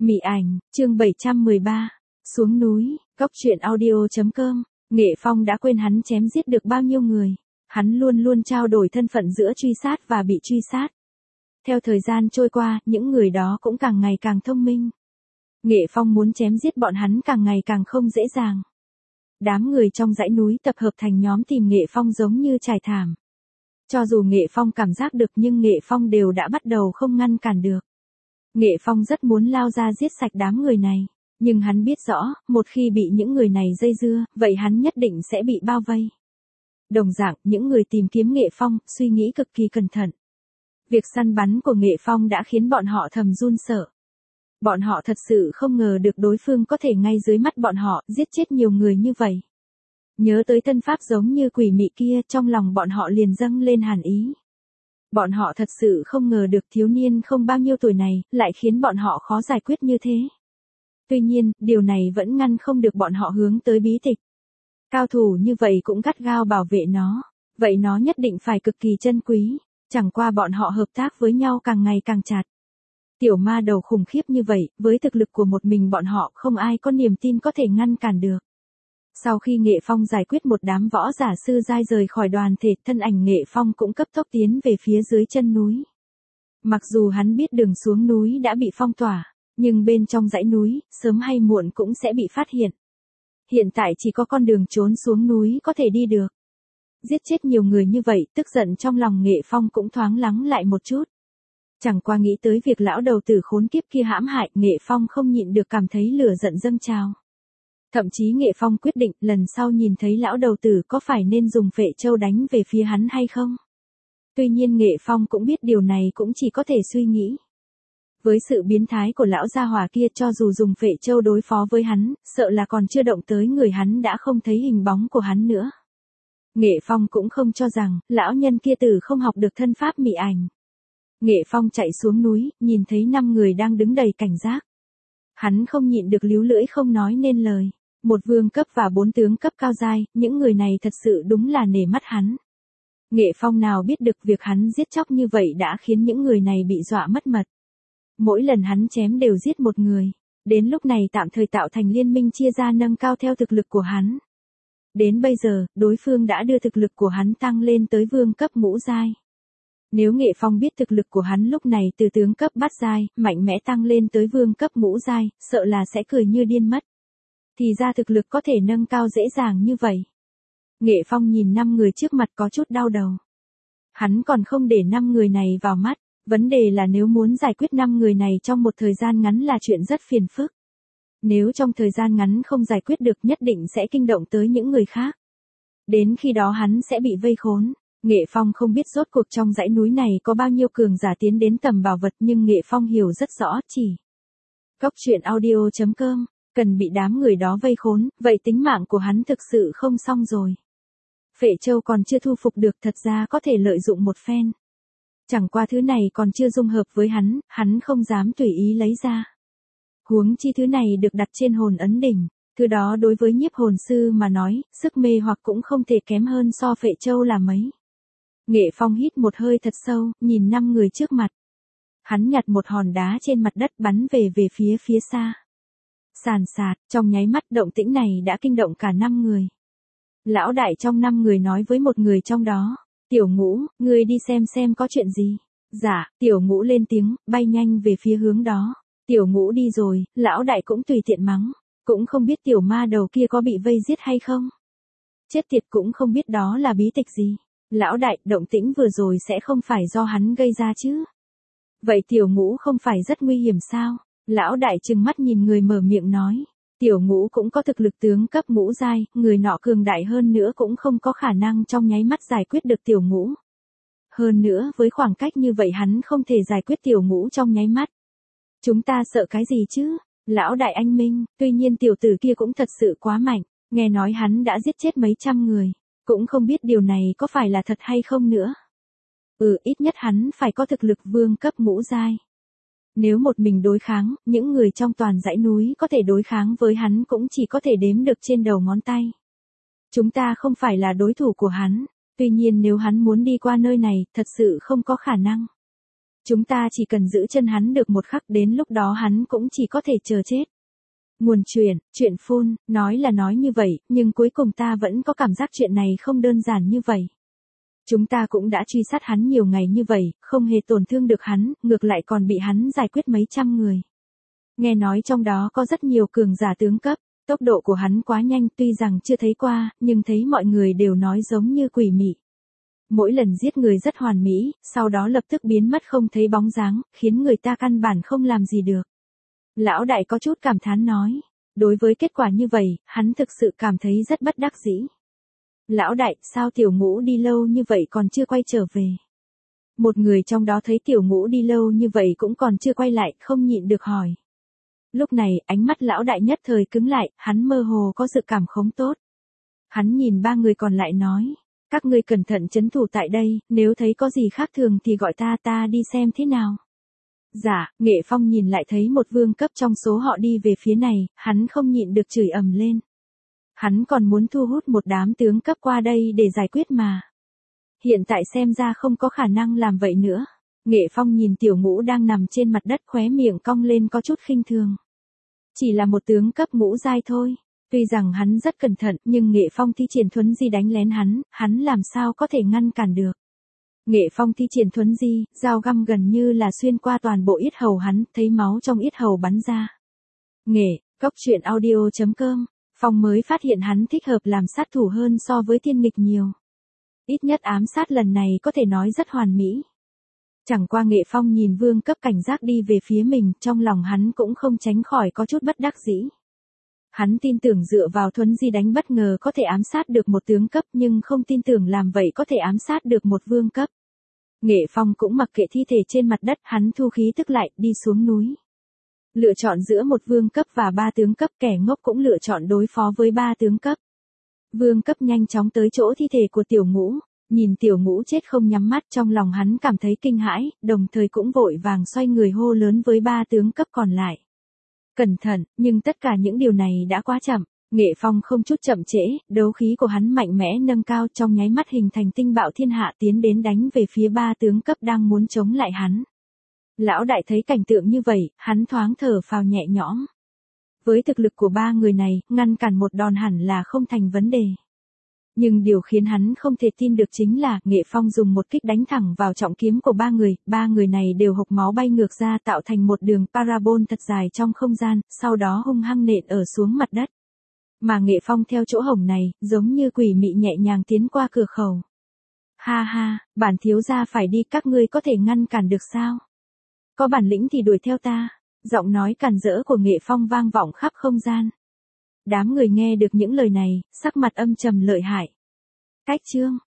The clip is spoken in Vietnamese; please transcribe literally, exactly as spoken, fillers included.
Mị ảnh, chương bảy trăm mười ba, xuống núi, Cóc truyện audio chấm com, Nghệ Phong đã quên hắn chém giết được bao nhiêu người, hắn luôn luôn trao đổi thân phận giữa truy sát và bị truy sát. Theo thời gian trôi qua, những người đó cũng càng ngày càng thông minh. Nghệ Phong muốn chém giết bọn hắn càng ngày càng không dễ dàng. Đám người trong dãy núi tập hợp thành nhóm tìm Nghệ Phong giống như trải thảm. Cho dù Nghệ Phong cảm giác được nhưng Nghệ Phong đều đã bắt đầu không ngăn cản được. Nghệ Phong rất muốn lao ra giết sạch đám người này, nhưng hắn biết rõ, một khi bị những người này dây dưa, vậy hắn nhất định sẽ bị bao vây. Đồng dạng, những người tìm kiếm Nghệ Phong, suy nghĩ cực kỳ cẩn thận. Việc săn bắn của Nghệ Phong đã khiến bọn họ thầm run sợ. Bọn họ thật sự không ngờ được đối phương có thể ngay dưới mắt bọn họ, giết chết nhiều người như vậy. Nhớ tới thân pháp giống như quỷ mị kia, trong lòng bọn họ liền dâng lên hàn ý. Bọn họ thật sự không ngờ được thiếu niên không bao nhiêu tuổi này, lại khiến bọn họ khó giải quyết như thế. Tuy nhiên, điều này vẫn ngăn không được bọn họ hướng tới bí tịch. Cao thủ như vậy cũng gắt gao bảo vệ nó, vậy nó nhất định phải cực kỳ chân quý, chẳng qua bọn họ hợp tác với nhau càng ngày càng chặt. Tiểu ma đầu khủng khiếp như vậy, với thực lực của một mình bọn họ không ai có niềm tin có thể ngăn cản được. Sau khi Nghệ Phong giải quyết một đám võ giả sư giai rời khỏi đoàn thể, thân ảnh Nghệ Phong cũng cấp tốc tiến về phía dưới chân núi. Mặc dù hắn biết đường xuống núi đã bị phong tỏa, nhưng bên trong dãy núi, sớm hay muộn cũng sẽ bị phát hiện. Hiện tại chỉ có con đường trốn xuống núi có thể đi được. Giết chết nhiều người như vậy, tức giận trong lòng Nghệ Phong cũng thoáng lắng lại một chút. Chẳng qua nghĩ tới việc lão đầu tử khốn kiếp kia hãm hại, Nghệ Phong không nhịn được cảm thấy lửa giận dâng trào. Thậm chí Nghệ Phong quyết định lần sau nhìn thấy lão đầu tử có phải nên dùng phệ châu đánh về phía hắn hay không. Tuy nhiên Nghệ Phong cũng biết điều này cũng chỉ có thể suy nghĩ. Với sự biến thái của lão gia hỏa kia, cho dù dùng phệ châu đối phó với hắn, sợ là còn chưa động tới người hắn đã không thấy hình bóng của hắn nữa. Nghệ Phong cũng không cho rằng, lão nhân kia tử không học được thân pháp mị ảnh. Nghệ Phong chạy xuống núi, nhìn thấy năm người đang đứng đầy cảnh giác. Hắn không nhịn được líu lưỡi không nói nên lời. Một vương cấp và bốn tướng cấp cao giai, những người này thật sự đúng là nể mắt hắn. Nghệ Phong nào biết được việc hắn giết chóc như vậy đã khiến những người này bị dọa mất mật. Mỗi lần hắn chém đều giết một người. Đến lúc này tạm thời tạo thành liên minh chia ra nâng cao theo thực lực của hắn. Đến bây giờ, đối phương đã đưa thực lực của hắn tăng lên tới vương cấp ngũ giai. Nếu Nghệ Phong biết thực lực của hắn lúc này từ tướng cấp bát giai, mạnh mẽ tăng lên tới vương cấp ngũ giai, sợ là sẽ cười như điên mất. Thì ra thực lực có thể nâng cao dễ dàng như vậy. Nghệ Phong nhìn năm người trước mặt có chút đau đầu. Hắn còn không để năm người này vào mắt, vấn đề là nếu muốn giải quyết năm người này trong một thời gian ngắn là chuyện rất phiền phức. Nếu trong thời gian ngắn không giải quyết được nhất định sẽ kinh động tới những người khác. Đến khi đó hắn sẽ bị vây khốn. Nghệ Phong không biết rốt cuộc trong dãy núi này có bao nhiêu cường giả tiến đến tầm bảo vật, nhưng Nghệ Phong hiểu rất rõ chỉ. Cóc truyện audio chấm com, cần bị đám người đó vây khốn, vậy tính mạng của hắn thực sự không xong rồi. Phệ châu còn chưa thu phục được, thật ra có thể lợi dụng một phen. Chẳng qua thứ này còn chưa dung hợp với hắn, hắn không dám tùy ý lấy ra. Huống chi thứ này được đặt trên hồn ấn đỉnh, thứ đó đối với nhiếp hồn sư mà nói, sức mê hoặc cũng không thể kém hơn so phệ châu là mấy. Nghệ Phong hít một hơi thật sâu, nhìn năm người trước mặt. Hắn nhặt một hòn đá trên mặt đất bắn về về phía phía xa. Sàn sạt, trong nháy mắt động tĩnh này đã kinh động cả năm người. Lão đại trong năm người nói với một người trong đó, Tiểu Ngũ, ngươi đi xem xem có chuyện gì. Dạ, Tiểu Ngũ lên tiếng, bay nhanh về phía hướng đó. Tiểu Ngũ đi rồi, lão đại cũng tùy tiện mắng, cũng không biết tiểu ma đầu kia có bị vây giết hay không. Chết tiệt, cũng không biết đó là bí tịch gì. Lão đại, động tĩnh vừa rồi sẽ không phải do hắn gây ra chứ. Vậy Tiểu Ngũ không phải rất nguy hiểm sao? Lão đại trừng mắt nhìn người mở miệng nói. Tiểu Ngũ cũng có thực lực tướng cấp ngũ giai, người nọ cường đại hơn nữa cũng không có khả năng trong nháy mắt giải quyết được Tiểu Ngũ. Hơn nữa, với khoảng cách như vậy hắn không thể giải quyết Tiểu Ngũ trong nháy mắt. Chúng ta sợ cái gì chứ? Lão đại anh minh, tuy nhiên tiểu tử kia cũng thật sự quá mạnh, nghe nói hắn đã giết chết mấy trăm người. Cũng không biết điều này có phải là thật hay không nữa. Ừ, ít nhất hắn phải có thực lực vương cấp ngũ giai. Nếu một mình đối kháng, những người trong toàn dãy núi có thể đối kháng với hắn cũng chỉ có thể đếm được trên đầu ngón tay. Chúng ta không phải là đối thủ của hắn, tuy nhiên nếu hắn muốn đi qua nơi này, thật sự không có khả năng. Chúng ta chỉ cần giữ chân hắn được một khắc, đến lúc đó hắn cũng chỉ có thể chờ chết. Nguồn chuyện, chuyện phun, nói là nói như vậy, nhưng cuối cùng ta vẫn có cảm giác chuyện này không đơn giản như vậy. Chúng ta cũng đã truy sát hắn nhiều ngày như vậy, không hề tổn thương được hắn, ngược lại còn bị hắn giải quyết mấy trăm người. Nghe nói trong đó có rất nhiều cường giả tướng cấp, tốc độ của hắn quá nhanh, tuy rằng chưa thấy qua, nhưng thấy mọi người đều nói giống như quỷ mị. Mỗi lần giết người rất hoàn mỹ, sau đó lập tức biến mất không thấy bóng dáng, khiến người ta căn bản không làm gì được. Lão đại có chút cảm thán nói, đối với kết quả như vậy, hắn thực sự cảm thấy rất bất đắc dĩ. Lão đại, sao tiểu ngũ đi lâu như vậy còn chưa quay trở về? Một người trong đó thấy tiểu ngũ đi lâu như vậy cũng còn chưa quay lại, không nhịn được hỏi. Lúc này, ánh mắt lão đại nhất thời cứng lại, hắn mơ hồ có dự cảm không tốt. Hắn nhìn ba người còn lại nói, các ngươi cẩn thận trấn thủ tại đây, nếu thấy có gì khác thường thì gọi ta ta đi xem thế nào. Dạ, Nghệ Phong nhìn lại thấy một vương cấp trong số họ đi về phía này, hắn không nhịn được chửi ầm lên. Hắn còn muốn thu hút một đám tướng cấp qua đây để giải quyết mà. Hiện tại xem ra không có khả năng làm vậy nữa. Nghệ Phong nhìn tiểu ngũ đang nằm trên mặt đất, khóe miệng cong lên có chút khinh thường. Chỉ là một tướng cấp ngũ giai thôi. Tuy rằng hắn rất cẩn thận, nhưng Nghệ Phong thi triển thuấn di đánh lén hắn, hắn làm sao có thể ngăn cản được. Nghệ Phong thi triển thuấn di, dao găm gần như là xuyên qua toàn bộ yết hầu hắn, thấy máu trong yết hầu bắn ra. Nghệ, Cốc truyện audio chấm com, Phong mới phát hiện hắn thích hợp làm sát thủ hơn so với tiên nghịch nhiều. Ít nhất ám sát lần này có thể nói rất hoàn mỹ. Chẳng qua Nghệ Phong nhìn vương cấp cảnh giác đi về phía mình, trong lòng hắn cũng không tránh khỏi có chút bất đắc dĩ. Hắn tin tưởng dựa vào thuấn di đánh bất ngờ có thể ám sát được một tướng cấp, nhưng không tin tưởng làm vậy có thể ám sát được một vương cấp. Nghệ Phong cũng mặc kệ thi thể trên mặt đất, hắn thu khí tức lại, đi xuống núi. Lựa chọn giữa một vương cấp và ba tướng cấp, kẻ ngốc cũng lựa chọn đối phó với ba tướng cấp. Vương cấp nhanh chóng tới chỗ thi thể của tiểu ngũ, nhìn tiểu ngũ chết không nhắm mắt, trong lòng hắn cảm thấy kinh hãi, đồng thời cũng vội vàng xoay người hô lớn với ba tướng cấp còn lại. Cẩn thận, nhưng tất cả những điều này đã quá chậm. Nghệ Phong không chút chậm trễ, đấu khí của hắn mạnh mẽ nâng cao, trong nháy mắt hình thành tinh bạo thiên hạ, tiến đến đánh về phía ba tướng cấp đang muốn chống lại hắn. Lão đại thấy cảnh tượng như vậy, hắn thoáng thở phào nhẹ nhõm. Với thực lực của ba người này, ngăn cản một đòn hẳn là không thành vấn đề. Nhưng điều khiến hắn không thể tin được chính là, Nghệ Phong dùng một kích đánh thẳng vào trọng kiếm của ba người, ba người này đều hộc máu bay ngược ra tạo thành một đường parabol thật dài trong không gian, sau đó hung hăng nện ở xuống mặt đất. Mà Nghệ Phong theo chỗ hổng này, giống như quỷ mị nhẹ nhàng tiến qua cửa khẩu. Ha ha, bản thiếu gia phải đi, các ngươi có thể ngăn cản được sao? Có bản lĩnh thì đuổi theo ta. Giọng nói càn rỡ của Nghệ Phong vang vọng khắp không gian. Đám người nghe được những lời này, sắc mặt âm trầm lợi hại. Cách chương